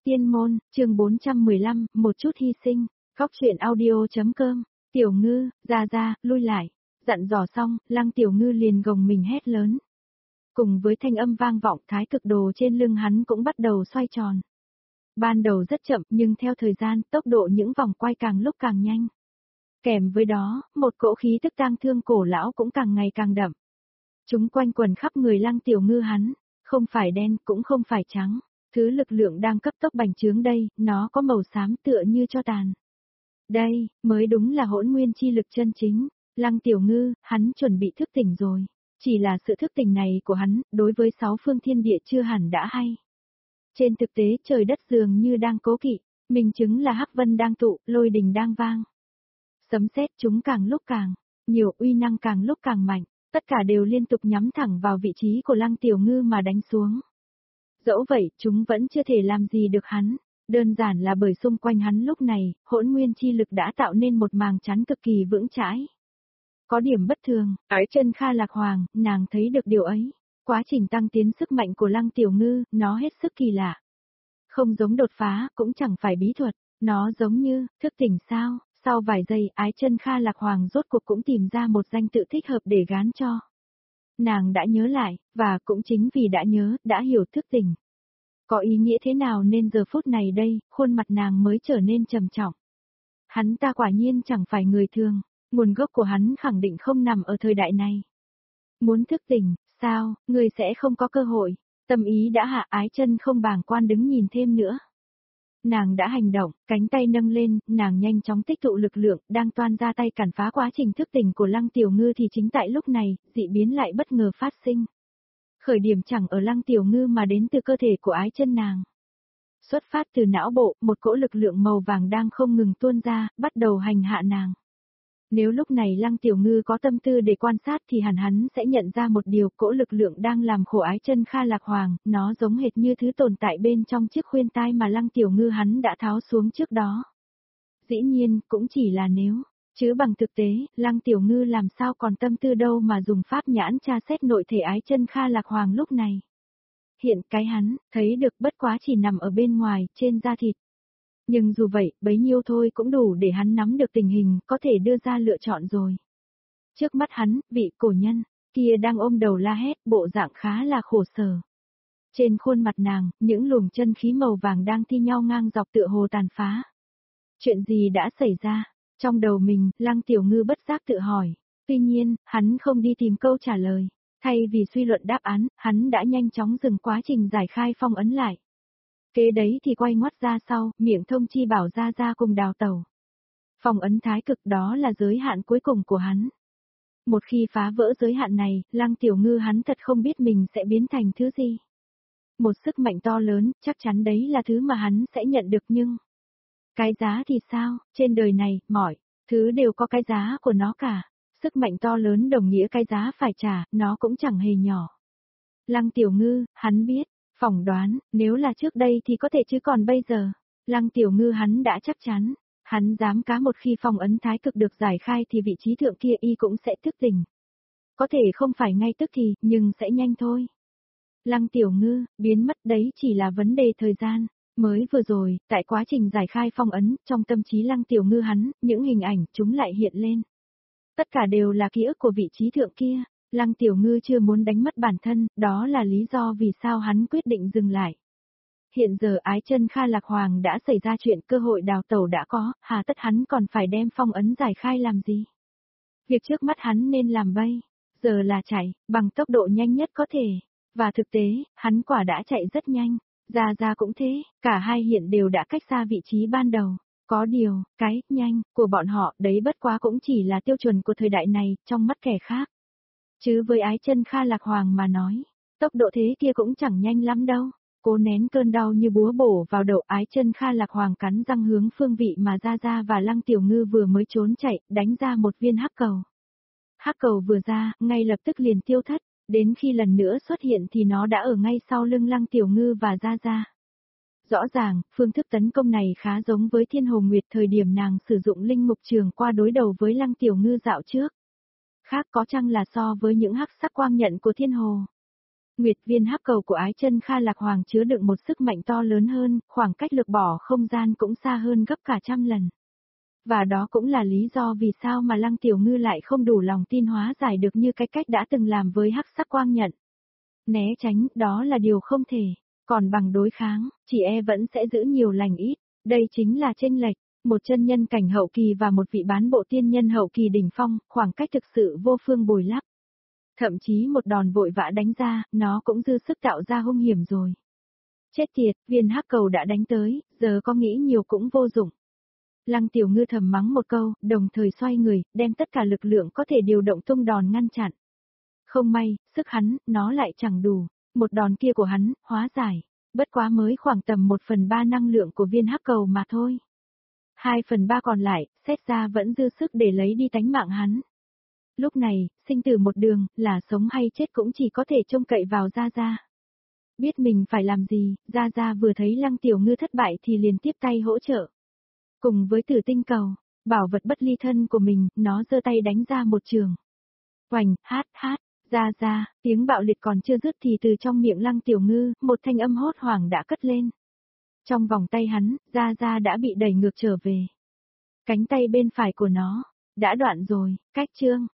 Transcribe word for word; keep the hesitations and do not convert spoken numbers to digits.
Tiên môn, chương bốn trăm mười lăm, một chút hy sinh, góc truyện audio.com, Tiểu Ngư, ra ra, lui lại, dặn dò xong, Lăng Tiểu Ngư liền gồng mình hét lớn. Cùng với thanh âm vang vọng, thái cực đồ trên lưng hắn cũng bắt đầu xoay tròn. Ban đầu rất chậm nhưng theo thời gian, tốc độ những vòng quay càng lúc càng nhanh. Kèm với đó, một cỗ khí tức tang thương cổ lão cũng càng ngày càng đậm. Chúng quanh quần khắp người Lăng Tiểu Ngư hắn, không phải đen cũng không phải trắng. Thứ lực lượng đang cấp tốc bành trướng đây, nó có màu xám tựa như cho tàn. Đây, mới đúng là hỗn nguyên chi lực chân chính. Lăng Tiểu Ngư, hắn chuẩn bị thức tỉnh rồi. Chỉ là sự thức tỉnh này của hắn, đối với sáu phương thiên địa chưa hẳn đã hay. Trên thực tế trời đất dường như đang cố kỵ, minh chứng là hắc vân đang tụ, lôi đình đang vang. Sấm sét chúng càng lúc càng nhiều, uy năng càng lúc càng mạnh, tất cả đều liên tục nhắm thẳng vào vị trí của Lăng Tiểu Ngư mà đánh xuống. Dẫu vậy, chúng vẫn chưa thể làm gì được hắn, đơn giản là bởi xung quanh hắn lúc này, hỗn nguyên chi lực đã tạo nên một màng chắn cực kỳ vững chãi. Có điểm bất thường, ở chân Kha Lạc Hoàng, nàng thấy được điều ấy. Quá trình tăng tiến sức mạnh của Lăng Tiểu Ngư, nó hết sức kỳ lạ. Không giống đột phá, cũng chẳng phải bí thuật, nó giống như, thức tỉnh sao, sau vài giây, ái chân Kha Lạc Hoàng rốt cuộc cũng tìm ra một danh tự thích hợp để gán cho. Nàng đã nhớ lại, và cũng chính vì đã nhớ, đã hiểu thức tỉnh. Có ý nghĩa thế nào nên giờ phút này đây, khuôn mặt nàng mới trở nên trầm trọng. Hắn ta quả nhiên chẳng phải người thường, nguồn gốc của hắn khẳng định không nằm ở thời đại này. Muốn thức tỉnh, sao, người sẽ không có cơ hội, tâm ý đã hạ, ái chân không bàng quan đứng nhìn thêm nữa. Nàng đã hành động, cánh tay nâng lên, nàng nhanh chóng tích tụ lực lượng, đang toan ra tay cản phá quá trình thức tỉnh của Lăng Tiểu Ngư thì chính tại lúc này, dị biến lại bất ngờ phát sinh. Khởi điểm chẳng ở Lăng Tiểu Ngư mà đến từ cơ thể của ái chân nàng. Xuất phát từ não bộ, một cỗ lực lượng màu vàng đang không ngừng tuôn ra, bắt đầu hành hạ nàng. Nếu lúc này Lăng Tiểu Ngư có tâm tư để quan sát thì hẳn hắn sẽ nhận ra một điều, cỗ lực lượng đang làm khổ ái chân Kha Lạc Hoàng, nó giống hệt như thứ tồn tại bên trong chiếc khuyên tai mà Lăng Tiểu Ngư hắn đã tháo xuống trước đó. Dĩ nhiên, cũng chỉ là nếu, chứ bằng thực tế, Lăng Tiểu Ngư làm sao còn tâm tư đâu mà dùng pháp nhãn tra xét nội thể ái chân Kha Lạc Hoàng lúc này. Hiện cái hắn, thấy được bất quá chỉ nằm ở bên ngoài, trên da thịt. Nhưng dù vậy, bấy nhiêu thôi cũng đủ để hắn nắm được tình hình, có thể đưa ra lựa chọn rồi. Trước mắt hắn, vị cổ nhân, kia đang ôm đầu la hét, bộ dạng khá là khổ sở. Trên khuôn mặt nàng, những luồng chân khí màu vàng đang thi nhau ngang dọc tựa hồ tàn phá. Chuyện gì đã xảy ra? Trong đầu mình, Lăng Tiểu Ngư bất giác tự hỏi. Tuy nhiên, hắn không đi tìm câu trả lời. Thay vì suy luận đáp án, hắn đã nhanh chóng dừng quá trình giải khai phong ấn lại. Kế đấy thì quay ngoắt ra sau, miệng thông chi bảo ra ra cùng đào tẩu. Phong ấn thái cực đó là giới hạn cuối cùng của hắn. Một khi phá vỡ giới hạn này, Lăng Tiểu Ngư hắn thật không biết mình sẽ biến thành thứ gì. Một sức mạnh to lớn, chắc chắn đấy là thứ mà hắn sẽ nhận được nhưng... Cái giá thì sao, trên đời này, mọi thứ đều có cái giá của nó cả. Sức mạnh to lớn đồng nghĩa cái giá phải trả, nó cũng chẳng hề nhỏ. Lăng Tiểu Ngư, hắn biết, phỏng đoán, nếu là trước đây thì có thể chứ còn bây giờ. Lăng Tiểu Ngư hắn đã chắc chắn, hắn dám cá một khi phong ấn thái cực được giải khai thì vị trí thượng kia y cũng sẽ thức tỉnh. Có thể không phải ngay tức thì, nhưng sẽ nhanh thôi. Lăng Tiểu Ngư, biến mất đấy chỉ là vấn đề thời gian. Mới vừa rồi, tại quá trình giải khai phong ấn, trong tâm trí Lăng Tiểu Ngư hắn, những hình ảnh chúng lại hiện lên. Tất cả đều là ký ức của vị trí thượng kia. Lăng Tiểu Ngư chưa muốn đánh mất bản thân, đó là lý do vì sao hắn quyết định dừng lại. Hiện giờ ái chân Kha Lạc Hoàng đã xảy ra chuyện, cơ hội đào tẩu đã có, hà tất hắn còn phải đem phong ấn giải khai làm gì? Việc trước mắt hắn nên làm bây giờ là chạy, bằng tốc độ nhanh nhất có thể. Và thực tế, hắn quả đã chạy rất nhanh. Gia Gia cũng thế, cả hai hiện đều đã cách xa vị trí ban đầu. Có điều, cái, nhanh, của bọn họ, đấy bất quá cũng chỉ là tiêu chuẩn của thời đại này, trong mắt kẻ khác. Chứ với ái chân Kha Lạc Hoàng mà nói, tốc độ thế kia cũng chẳng nhanh lắm đâu. Cố nén cơn đau như búa bổ vào đầu, ái chân Kha Lạc Hoàng cắn răng hướng phương vị mà Gia Gia và Lăng Tiểu Ngư vừa mới trốn chạy, đánh ra một viên hắc cầu. Hắc cầu vừa ra, ngay lập tức liền tiêu thất, đến khi lần nữa xuất hiện thì nó đã ở ngay sau lưng Lăng Tiểu Ngư và Gia Gia. Rõ ràng, phương thức tấn công này khá giống với Thiên Hồ Nguyệt thời điểm nàng sử dụng linh mục trường qua đối đầu với Lăng Tiểu Ngư dạo trước. Khác có chăng là so với những hắc sắc quang nhận của Thiên Hồ. Nguyệt viên hắc cầu của Ái Chân Kha Lạc Hoàng chứa đựng một sức mạnh to lớn hơn, khoảng cách lực bỏ không gian cũng xa hơn gấp cả trăm lần. Và đó cũng là lý do vì sao mà Lăng Tiểu Ngư lại không đủ lòng tin hóa giải được như cái cách đã từng làm với hắc sắc quang nhận. Né tránh, đó là điều không thể, còn bằng đối kháng, chỉ e vẫn sẽ giữ nhiều lành ít, đây chính là chênh lệch, một chân nhân cảnh hậu kỳ và một vị bán bộ tiên nhân hậu kỳ đỉnh phong, khoảng cách thực sự vô phương bồi lấp. Thậm chí một đòn vội vã đánh ra, nó cũng dư sức tạo ra hung hiểm rồi. Chết tiệt, viên hắc cầu đã đánh tới, giờ có nghĩ nhiều cũng vô dụng. Lăng Tiểu Ngư thầm mắng một câu, đồng thời xoay người, đem tất cả lực lượng có thể điều động tung đòn ngăn chặn. Không may, sức hắn, nó lại chẳng đủ, một đòn kia của hắn, hóa giải, bất quá mới khoảng tầm một phần ba năng lượng của viên hắc cầu mà thôi. Hai phần ba còn lại, xét ra vẫn dư sức để lấy đi tánh mạng hắn. Lúc này, sinh tử một đường, là sống hay chết cũng chỉ có thể trông cậy vào Gia Gia. Biết mình phải làm gì, Gia Gia vừa thấy Lăng Tiểu Ngư thất bại thì liền tiếp tay hỗ trợ. Cùng với Tử Tinh cầu, bảo vật bất ly thân của mình, nó giơ tay đánh ra một trường. Oành, hát, hát, Gia Gia, tiếng bạo liệt còn chưa dứt thì từ trong miệng Lăng Tiểu Ngư, một thanh âm hốt hoảng đã cất lên. Trong vòng tay hắn, Gia Gia đã bị đẩy ngược trở về. Cánh tay bên phải của nó, đã đoạn rồi, cách chương.